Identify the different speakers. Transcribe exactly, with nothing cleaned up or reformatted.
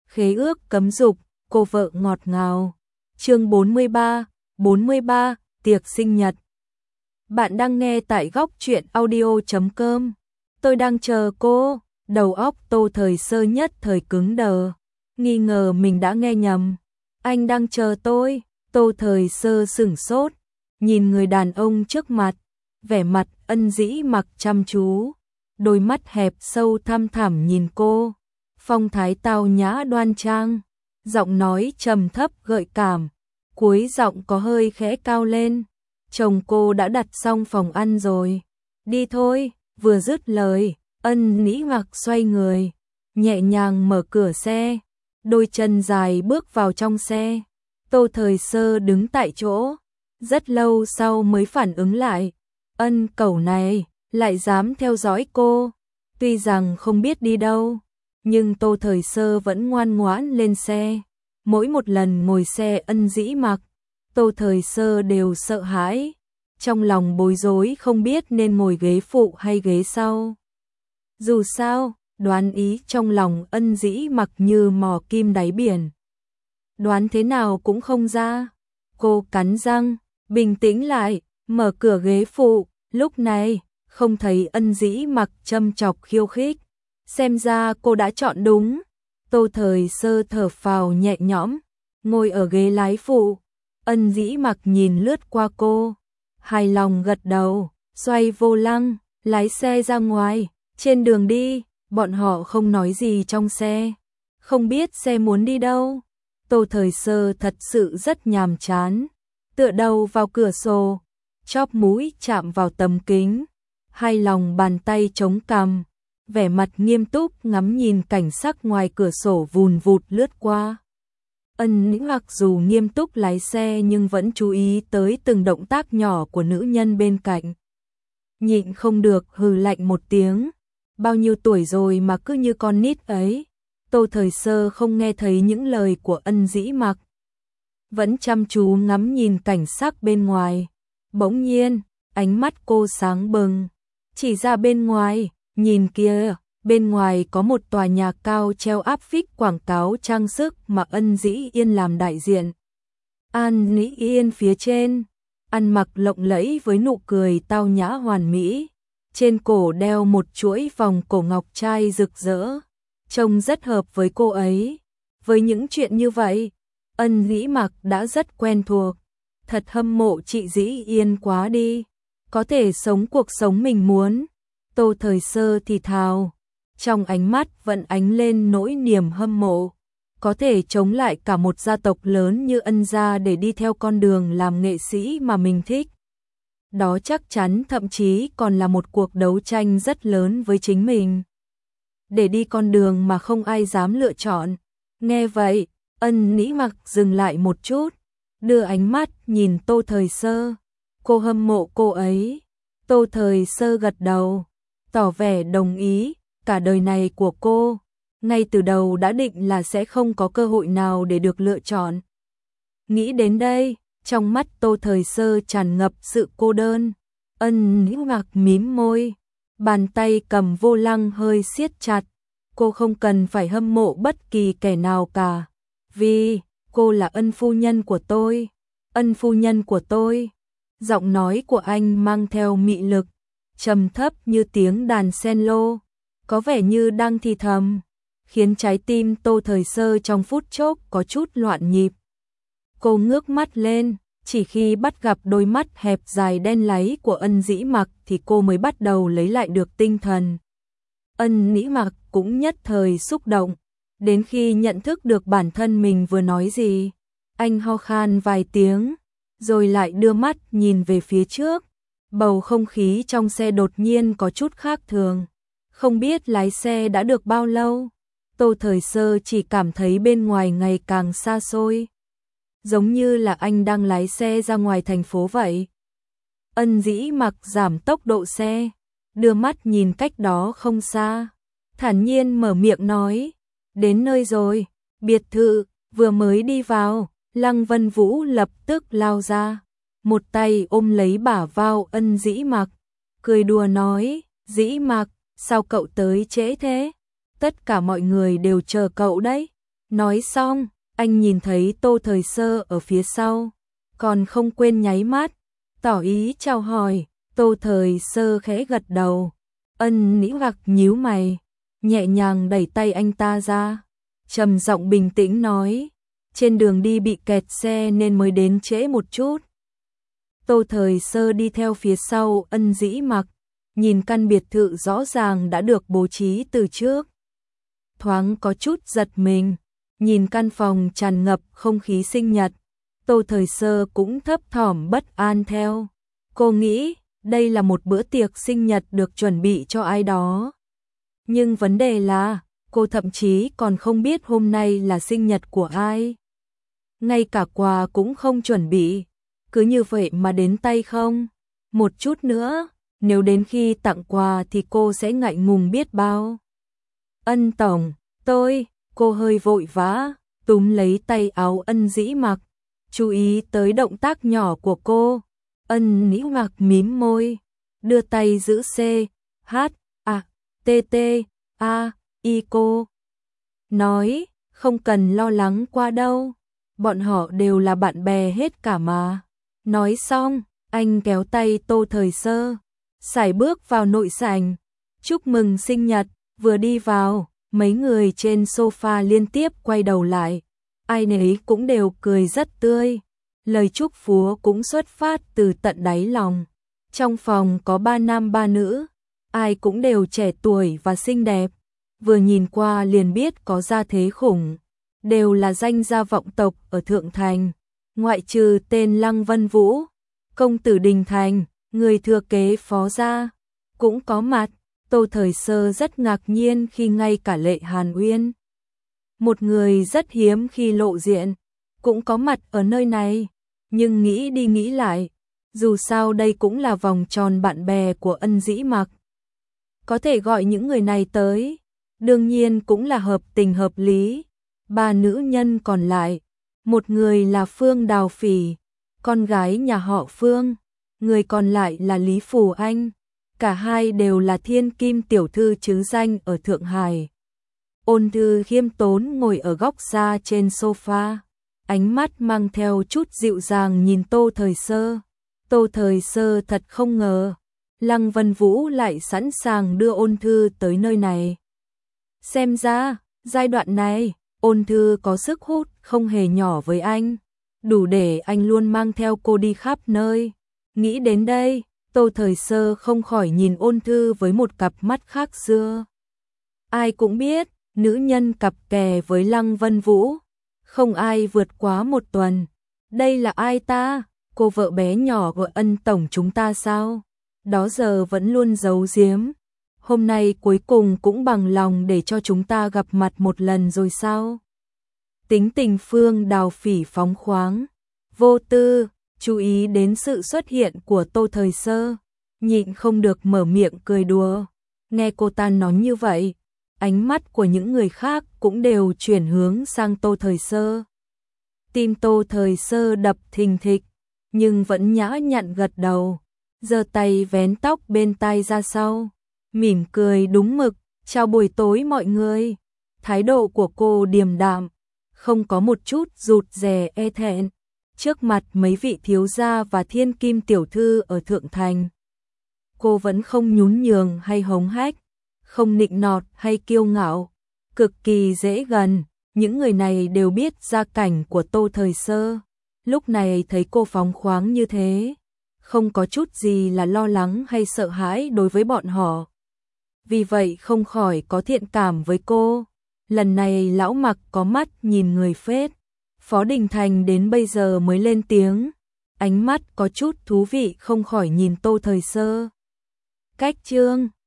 Speaker 1: khế ước cấm dục, cô vợ ngọt ngào. Chương bốn mươi ba, bốn mươi ba, tiệc sinh nhật. Bạn đang nghe tại góc truyện audio chấm com. Tôi đang chờ cô. Đầu óc Tô Thời Sơ nhất thời cứng đờ, nghi ngờ mình đã nghe nhầm. Anh đang chờ tôi. Tô Thời Sơ sửng sốt, nhìn người đàn ông trước mặt, vẻ mặt ân dĩ mặc chăm chú, đôi mắt hẹp sâu thăm thẳm nhìn cô, phong thái tao nhã đoan trang, giọng nói trầm thấp gợi cảm, cuối giọng có hơi khẽ cao lên. Chồng cô đã đặt xong phòng ăn rồi. Đi thôi. Vừa dứt lời, ân nĩ mặc xoay người, nhẹ nhàng mở cửa xe, đôi chân dài bước vào trong xe. Tô Thời Sơ đứng tại chỗ, rất lâu sau mới phản ứng lại, ân cẩu này lại dám theo dõi cô. Tuy rằng không biết đi đâu, nhưng Tô Thời Sơ vẫn ngoan ngoãn lên xe. Mỗi một lần ngồi xe ân dĩ mặc, Tô Thời Sơ đều sợ hãi, trong lòng bối rối không biết nên ngồi ghế phụ hay ghế sau. Dù sao, đoán ý trong lòng ân dĩ mặc như mò kim đáy biển. Đoán thế nào cũng không ra. Cô cắn răng, bình tĩnh lại, mở cửa ghế phụ. Lúc này, không thấy ân dĩ mặc châm chọc khiêu khích. Xem ra cô đã chọn đúng. Tô Thời Sơ thở phào nhẹ nhõm, ngồi ở ghế lái phụ. Ân dĩ mặc nhìn lướt qua cô, hài lòng gật đầu, xoay vô lăng, lái xe ra ngoài. Trên đường đi, bọn họ không nói gì trong xe, không biết xe muốn đi đâu. Tô Thời Sơ thật sự rất nhàm chán, tựa đầu vào cửa sổ, chóp mũi chạm vào tấm kính, hai lòng bàn tay chống cằm, vẻ mặt nghiêm túc ngắm nhìn cảnh sắc ngoài cửa sổ vùn vụt lướt qua. Ân nĩ mặc dù nghiêm túc lái xe nhưng vẫn chú ý tới từng động tác nhỏ của nữ nhân bên cạnh. Nhịn không được hừ lạnh một tiếng, bao nhiêu tuổi rồi mà cứ như con nít ấy. Tô Thời Sơ không nghe thấy những lời của ân dĩ mặc, vẫn chăm chú ngắm nhìn cảnh sắc bên ngoài. Bỗng nhiên, ánh mắt cô sáng bừng, chỉ ra bên ngoài, nhìn kia, bên ngoài có một tòa nhà cao treo áp phích quảng cáo trang sức mà ân dĩ yên làm đại diện. An Nĩ Yên phía trên, ăn mặc lộng lẫy với nụ cười tao nhã hoàn mỹ, trên cổ đeo một chuỗi vòng cổ ngọc trai rực rỡ, trông rất hợp với cô ấy. Với những chuyện như vậy, ân dĩ mặc đã rất quen thuộc. Thật hâm mộ chị Dĩ Yên quá đi, có thể sống cuộc sống mình muốn. Tô Thời Sơ thì thào, trong ánh mắt vẫn ánh lên nỗi niềm hâm mộ, có thể chống lại cả một gia tộc lớn như ân gia để đi theo con đường làm nghệ sĩ mà mình thích. Đó chắc chắn thậm chí còn là một cuộc đấu tranh rất lớn với chính mình, để đi con đường mà không ai dám lựa chọn. Nghe vậy, ân nĩ mặc dừng lại một chút, đưa ánh mắt nhìn Tô Thời Sơ. Cô hâm mộ cô ấy. Tô Thời Sơ gật đầu, tỏ vẻ đồng ý. Cả đời này của cô, ngay từ đầu đã định là sẽ không có cơ hội nào để được lựa chọn. Nghĩ đến đây, trong mắt Tô Thời Sơ tràn ngập sự cô đơn. Ân nĩ mặc mím môi, bàn tay cầm vô lăng hơi siết chặt. Cô không cần phải hâm mộ bất kỳ kẻ nào cả, vì cô là ân phu nhân của tôi. Ân phu nhân của tôi. Giọng nói của anh mang theo mị lực, trầm thấp như tiếng đàn cello, có vẻ như đang thì thầm, khiến trái tim Tô Thời Sơ trong phút chốc có chút loạn nhịp. Cô ngước mắt lên, chỉ khi bắt gặp đôi mắt hẹp dài đen láy của ân dĩ mặc thì cô mới bắt đầu lấy lại được tinh thần. Ân nĩ mặc cũng nhất thời xúc động, đến khi nhận thức được bản thân mình vừa nói gì, anh ho khan vài tiếng, rồi lại đưa mắt nhìn về phía trước. Bầu không khí trong xe đột nhiên có chút khác thường. Không biết lái xe đã được bao lâu, Tô Thời Sơ chỉ cảm thấy bên ngoài ngày càng xa xôi, giống như là anh đang lái xe ra ngoài thành phố vậy. Ân dĩ mặc giảm tốc độ xe, đưa mắt nhìn cách đó không xa, thản nhiên mở miệng nói, đến nơi rồi. Biệt thự. Vừa mới đi vào, Lăng Vân Vũ lập tức lao ra, một tay ôm lấy bả vai ân dĩ mặc, cười đùa nói, dĩ mặc, sao cậu tới trễ thế? Tất cả mọi người đều chờ cậu đấy. Nói xong, anh nhìn thấy Tô Thời Sơ ở phía sau, còn không quên nháy mắt, tỏ ý chào hỏi. Tô Thời Sơ khẽ gật đầu. Ân Nĩ Gặc nhíu mày, nhẹ nhàng đẩy tay anh ta ra, trầm giọng bình tĩnh nói, trên đường đi bị kẹt xe nên mới đến trễ một chút. Tô Thời Sơ đi theo phía sau Ân Dĩ Mặc, nhìn căn biệt thự rõ ràng đã được bố trí từ trước. Thoáng có chút giật mình, nhìn căn phòng tràn ngập không khí sinh nhật, Tô Thời Sơ cũng thấp thỏm bất an theo. Cô nghĩ, đây là một bữa tiệc sinh nhật được chuẩn bị cho ai đó. Nhưng vấn đề là, cô thậm chí còn không biết hôm nay là sinh nhật của ai. Ngay cả quà cũng không chuẩn bị, cứ như vậy mà đến tay không. Một chút nữa, nếu đến khi tặng quà thì cô sẽ ngại ngùng biết bao. Ân tổng, tôi, cô hơi vội vã, túm lấy tay áo Ân Dĩ Mặc, chú ý tới động tác nhỏ của cô. Ân Nĩ Mặc mím môi, đưa tay giữ C, H, A, T, T, A, I cô. Nói, không cần lo lắng qua đâu, bọn họ đều là bạn bè hết cả mà. Nói xong, anh kéo tay Tô Thời Sơ, sải bước vào nội sảnh, chúc mừng sinh nhật. Vừa đi vào, mấy người trên sofa liên tiếp quay đầu lại, ai nấy cũng đều cười rất tươi. Lời chúc phúc cũng xuất phát từ tận đáy lòng. Trong phòng có ba nam ba nữ, ai cũng đều trẻ tuổi và xinh đẹp, vừa nhìn qua liền biết có gia thế khủng, đều là danh gia vọng tộc ở Thượng Thành, ngoại trừ tên Lăng Vân Vũ, công tử Đình Thành, người thừa kế phó gia, cũng có mặt. Tô Thời Sơ rất ngạc nhiên khi ngay cả Lệ Hàn Uyên, một người rất hiếm khi lộ diện, cũng có mặt ở nơi này. Nhưng nghĩ đi nghĩ lại, dù sao đây cũng là vòng tròn bạn bè của Ân Dĩ Mặc, có thể gọi những người này tới, đương nhiên cũng là hợp tình hợp lý. Ba nữ nhân còn lại, một người là Phương Đào Phỉ, con gái nhà họ Phương, người còn lại là Lý Phù Anh, cả hai đều là thiên kim tiểu thư chứ danh ở Thượng Hải. Ôn Thư khiêm tốn ngồi ở góc xa trên sofa, ánh mắt mang theo chút dịu dàng nhìn Tô Thời Sơ. Tô Thời Sơ thật không ngờ, Lăng Vân Vũ lại sẵn sàng đưa Ôn Thư tới nơi này. Xem ra, giai đoạn này, Ôn Thư có sức hút không hề nhỏ với anh, đủ để anh luôn mang theo cô đi khắp nơi. Nghĩ đến đây, Tô Thời Sơ không khỏi nhìn Ôn Thư với một cặp mắt khác xưa. Ai cũng biết, nữ nhân cặp kè với Lăng Vân Vũ, không ai vượt quá một tuần. Đây là ai ta? Cô vợ bé nhỏ của Ân tổng chúng ta sao? Đó giờ vẫn luôn giấu giếm. Hôm nay cuối cùng cũng bằng lòng để cho chúng ta gặp mặt một lần rồi sao? Tính tình Phương Đào Phỉ phóng khoáng, vô tư, chú ý đến sự xuất hiện của Tô Thời Sơ, nhịn không được mở miệng cười đùa. Nghe cô ta nói như vậy, ánh mắt của những người khác cũng đều chuyển hướng sang Tô Thời Sơ. Tim Tô Thời Sơ đập thình thịch, nhưng vẫn nhã nhặn gật đầu, giơ tay vén tóc bên tai ra sau, mỉm cười đúng mực, chào buổi tối mọi người. Thái độ của cô điềm đạm, không có một chút rụt rè e thẹn, trước mặt mấy vị thiếu gia và thiên kim tiểu thư ở Thượng Thành. Cô vẫn không nhún nhường hay hống hách, không nịnh nọt hay kiêu ngạo, cực kỳ dễ gần. Những người này đều biết gia cảnh của Tô Thời Sơ, lúc này thấy cô phóng khoáng như thế, không có chút gì là lo lắng hay sợ hãi đối với bọn họ. Vì vậy không khỏi có thiện cảm với cô. Lần này lão Mặc có mắt nhìn người phết. Phó Đình Thành đến bây giờ mới lên tiếng, ánh mắt có chút thú vị không khỏi nhìn Tô Thời Sơ. Cách chương